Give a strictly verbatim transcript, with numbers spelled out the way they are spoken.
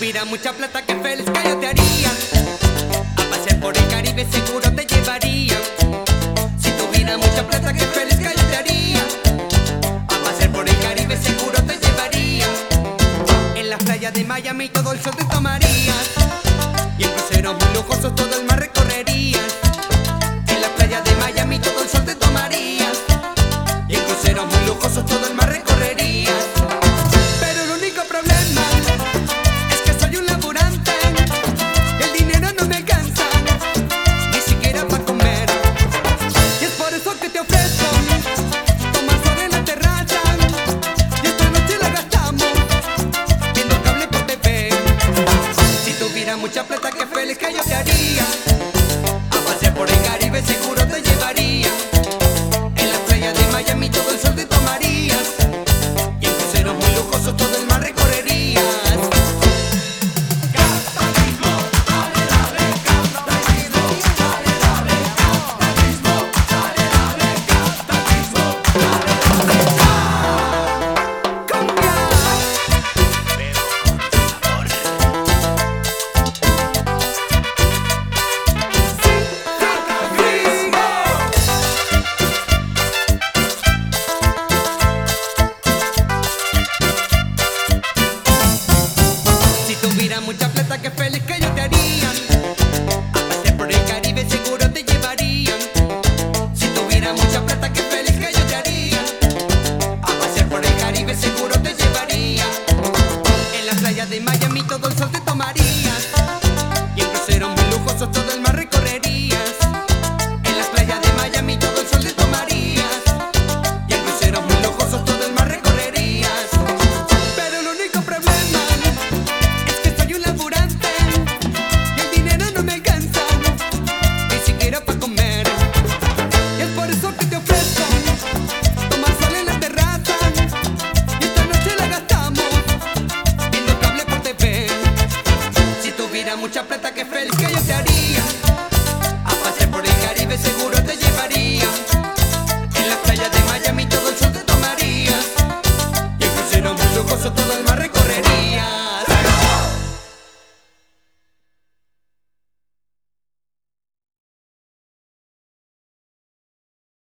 tuviera mucha plata, qué feliz que yo te haría. A pasear por el Caribe seguro te llevaría. Si tuviera mucha plata, qué feliz que yo te haría. A pasear por el Caribe seguro te llevaría. En las playas de Miami todo el sol te tomarías. Y en cruceros muy lujosos todo el mar recorrerías. En las playas de Miami todo el sol te tomarías. Y en cruceros muy lujosos todo el mar recorrerías. Pero el único problema es que soy un laburante y el dinero no me alcanza ni siquiera para comer. Y es por eso que te ofrezco tomar sobre la terraza. Y esta noche la gastamos viendo cable por T V. Si tuviera mucha plata, qué feliz que yo te haría. A pasear por el Caribe seguro te llevaría. En las playas de Miami todo el sol te tomarías. Y en cruceros muy lujosos todo el mar recorrerías. Capitalismo, dale, dale, capitalismo, dale, dale, capitalismo, dale, dale, capitalismo, dale, dale, cumbia. Pero con sabor. Si tuviera mucha plata, qué feliz que yo te haría. A pasear por el Caribe seguro te llevaría. Si tuviera mucha plata, qué feliz que yo te haría. A pasear por el Caribe seguro te llevaría. En las playas de Miami todo el sol te tomarías. Y en cruceros muy lujosos todo el mar recorrerías. En las playas de Miami todo el sol te tomarías. Y en cruceros muy lujosos todo el mar recorrerías. Pero el único problema es que soy un laburante y el dinero no me alcanza ni siquiera para comer. Y es por eso que te ofrezco tomar sol en la terraza. Y esta noche la gastamos viendo cable por T V. Si tuviera mucha plata,